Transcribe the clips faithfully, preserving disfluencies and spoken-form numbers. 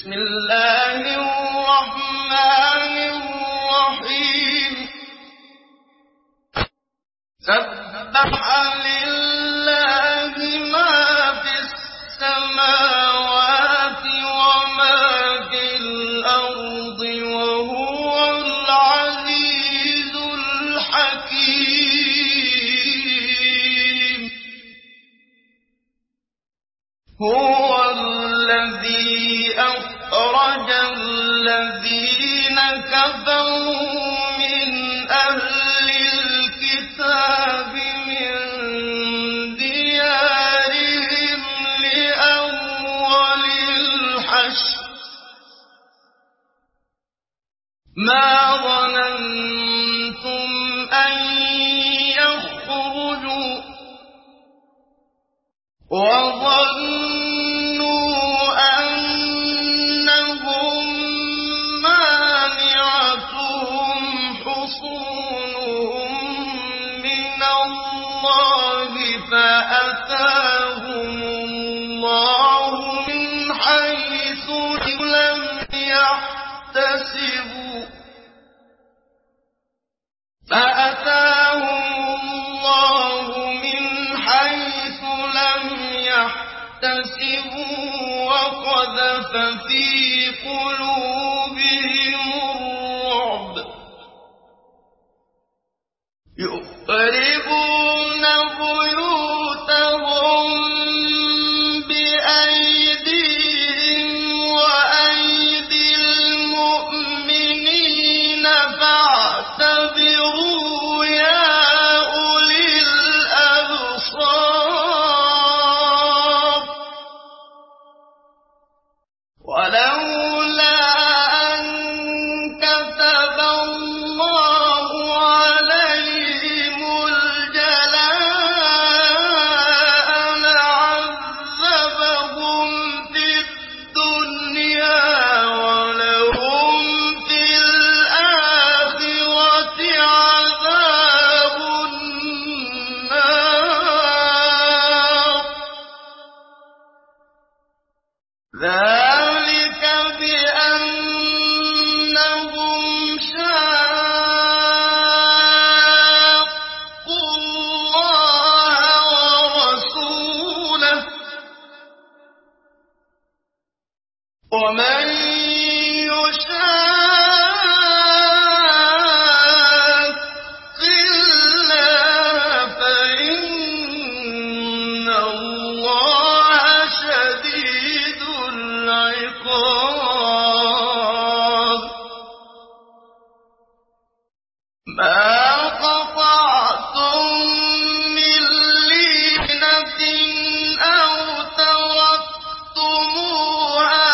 بسم الله الرحمن الرحيم سبح لله ما في السماوات وما في الأرض وهو العزيز الحكيم هو الذي أخرج الذين كفروا من أهل الكتاب من ديارهم لأول الحشر ما ظننتم أن يخرجوا وظنوا أنهم مانعتهم حصونهم من الله فأتاهم الله من حيث لم يحتسبوا فأتاهم الله من حيث لم يحتسبوا وقذف في قلوبهم الرعب يخربون بيوتهم بأيديهم وأيدي المؤمنين فاعتبروا يا أولي الأبصار ولولا أن كتب الله عليهم الجلاء لعذبهم في الدنيا ولهم في الآخرة عذاب النار ذلك بأنهم شاقوا الله ورسوله ومن يشاق الله فإن الله شديد العقاب ما قطعتم من لينة أو تركتموها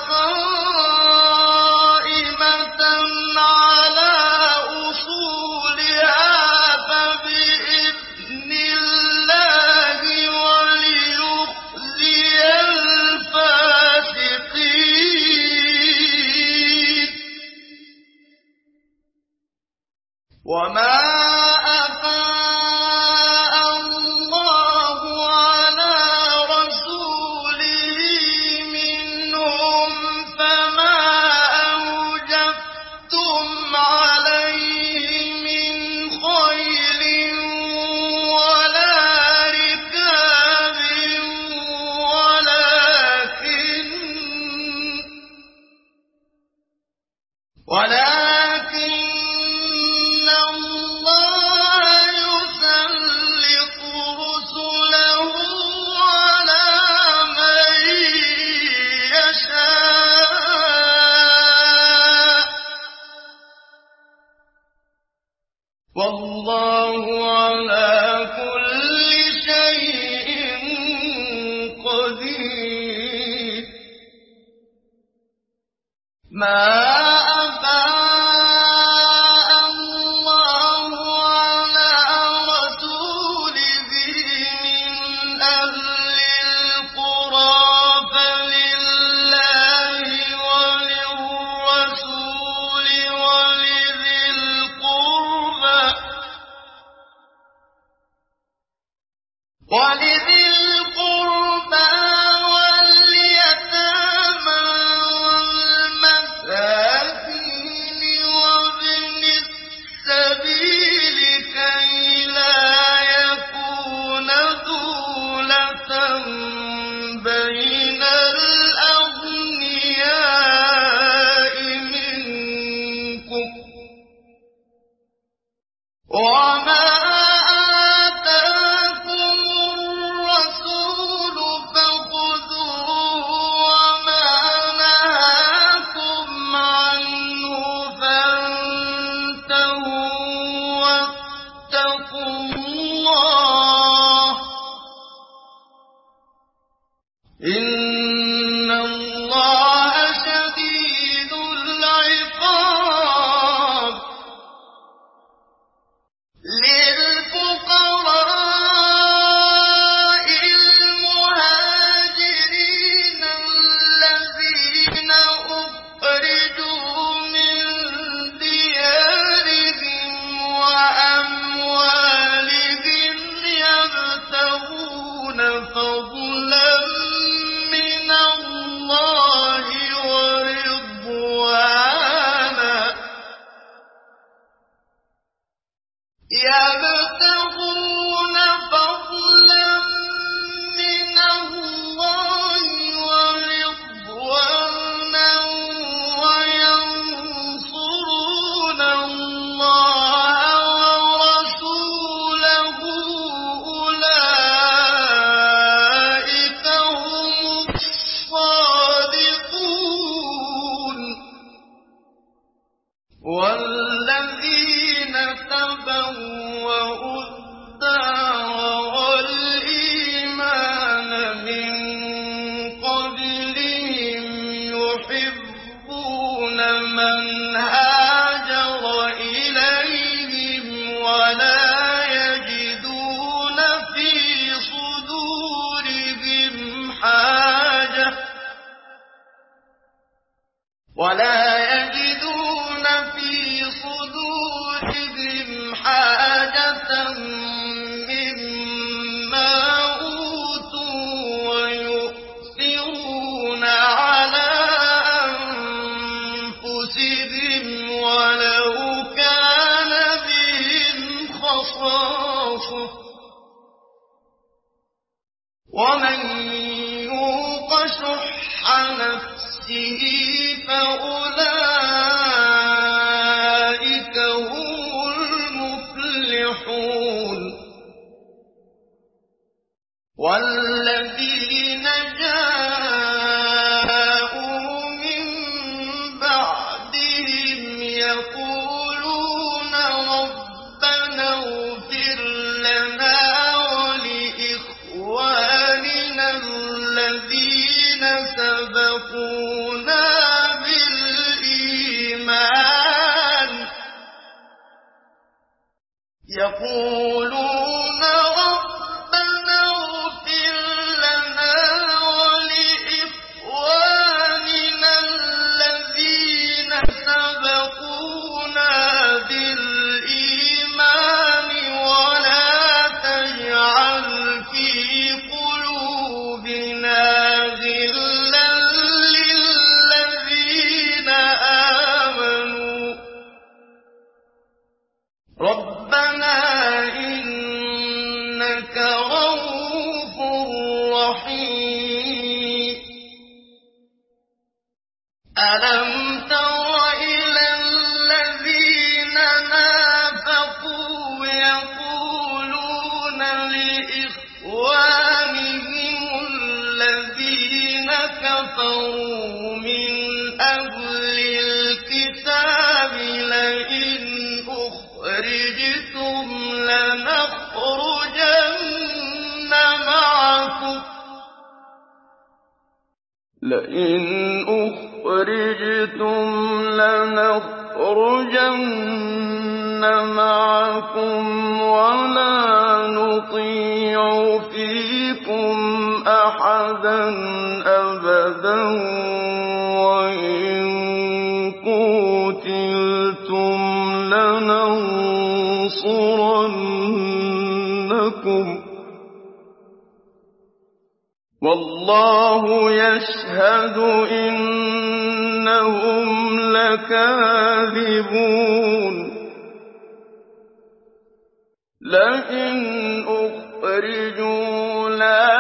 قائمة على أصولها فبإذن الله وليخزي الفاسقين وما أفاء الله على رسوله منهم فما أوجفتم عليه من خيل ولا ركاب ولكن ولكن الله يسلط رسله على من يشاء والله على كل شيء قدير ما أفاء الله على رسوله من أهل القرى فلله وللرسول ولذي القربى ولذي القربى واليتامى والذين تبوأوا الدار والإيمان من قبلهم يحبون من هاجر إليهم ولا يجدون في صدورهم حاجة ولا يجدون في صدورهم حاجة مما أوتوا ويؤثرون على أنفسهم ولو كان بهم خصاصة ومن يوق شح نفسه فأولئك هم المفلحون والذين جاءوا من بعدهم يقولون ربنا اغفر لنا ولإخواننا الذين سبقونا بالإيمان يقولون ربنا اغفر لنا ولإخواننا الذين سبقونا بالإيمان ولا تجعل في قلوبنا غلا للذين آمنوا ربنا إنك رؤوف رحيم ألم تر إلى الذين نافقوا يقولون لإخوانهم الذين كفروا من أهل الكتاب لئن أخرجتم لنخرجن معكم لئن أخرجتم لنخرجن معكم ولا نطيع فيكم أحدا أبدا وإن قتلتم لننصرنكم والله يشهد إنهم لكاذبون لئن أخرجوا لا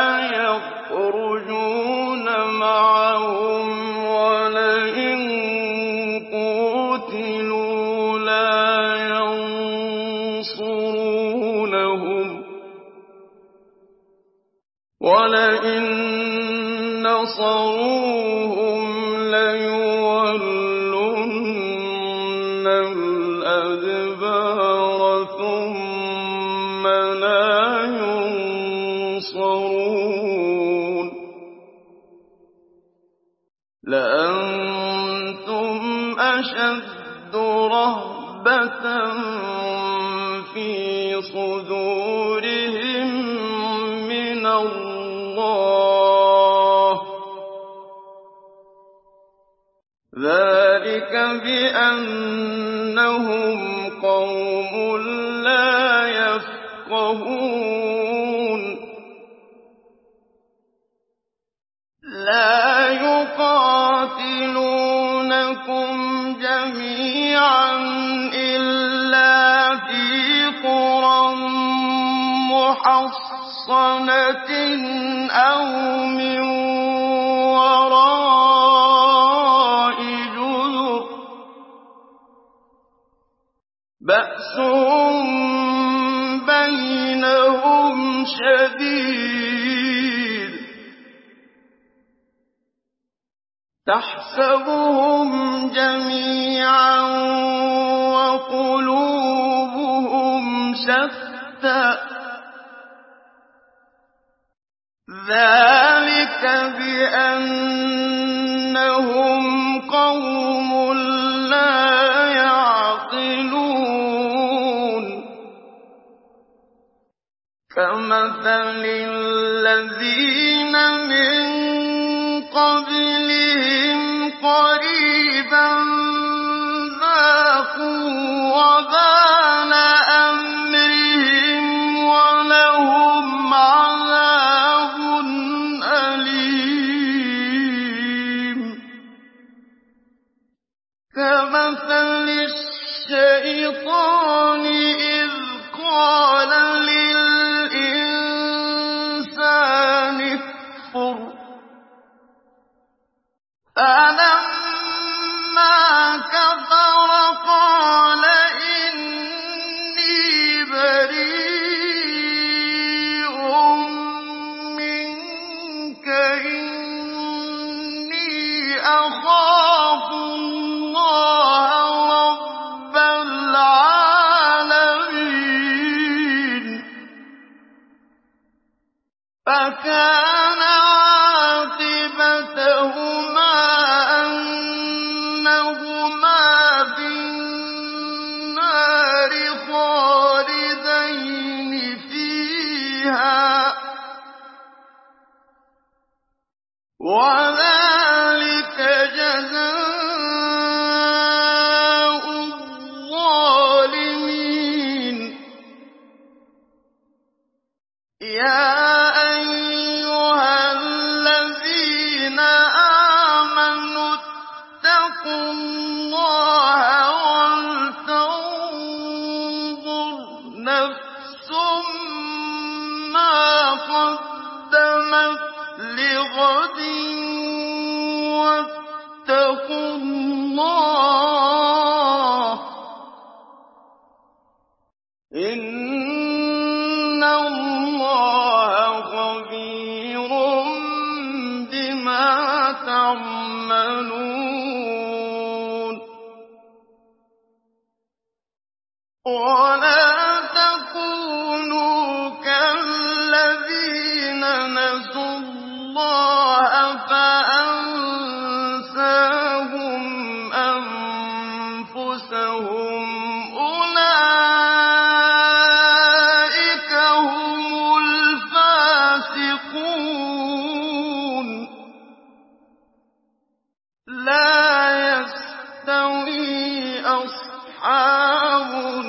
يخرجون معهم ولئن قتلوا لا ينصرونهم ولئن نصروهم ليولن الأدبار ثم لا ينصرون لأنتم أشد رهبة في صدورهم من الله ذلك بأنهم قوم لا يفقهون لا يقاتلونكم جميعا إلا في قرى محصنة أو من وراء جدر بأسهم بينهم شديد تحسبهم جميعا وقلوبهم شتى ذلك بأنهم قوم لا يعقلون كمثل الذين من قبلهم قريبا ذاقوا وبال أمرهم ولهم عذاب أليم كمثل الشيطان إذ قال للإنسان اكفر فلما كفر قال إني بريء منك إني أخاف الله رب العالمين فكان عاقبتهما أنهما في النار خالدين فيها وذلك جزاء الظالمين يا أيها الذين آمنوا اتقوا الله ولتنظر نفس ما قدمت لغد واتقوا الله إن الله خبير بما تعملون ولا تكونوا كالذين نسوا الله فأنساهم أنفسهم أولئك هم الفاسقون لا يستوي أصحاب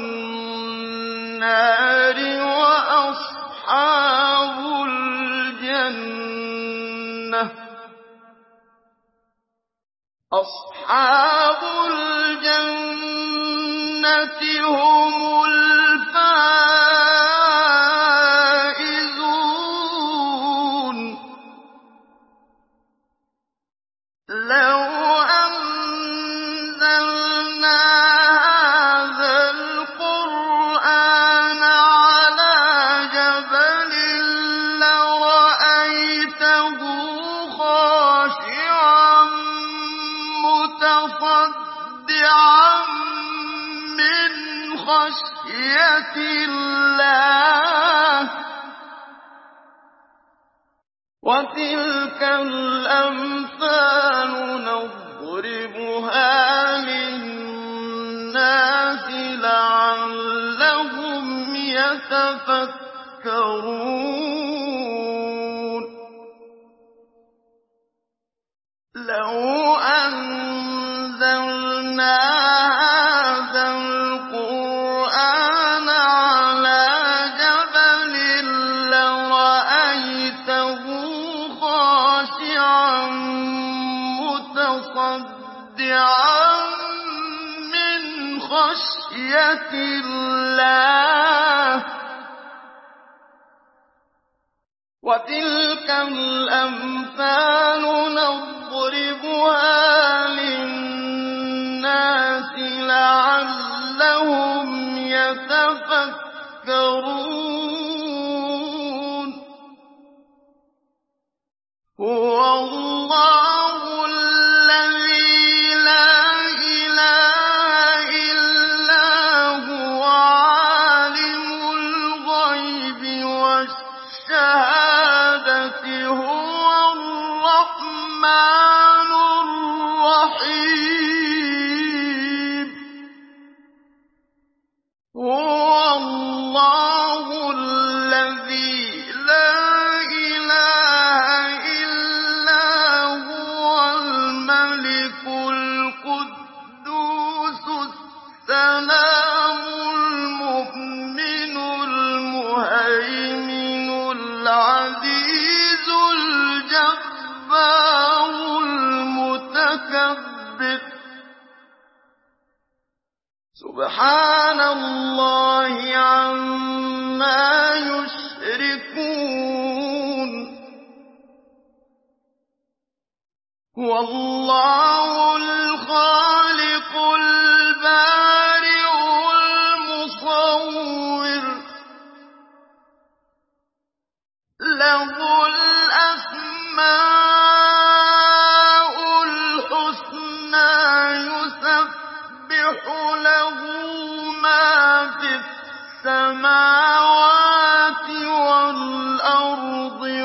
النار وأصحاب الجنة أصحاب الجنة هم الفائزون لو أنزلنا هذا القرآن على جبل لرأيته خاشعا متصدعا من خشية الله وتلك الأمثال نضربها للناس لعلهم يتفكرون لو أنزلنا هذا القرآن على جبل لرأيته خاشعا متصدعا من خشية الله وتلك الأمثال نضربها للناس لعلهم يتفكرون هو الله فكبر سبحان الله عما يشركون هو الله الخالق البارئ المصور له الأسماء الحسنى يسبح له ما في السماوات والأرض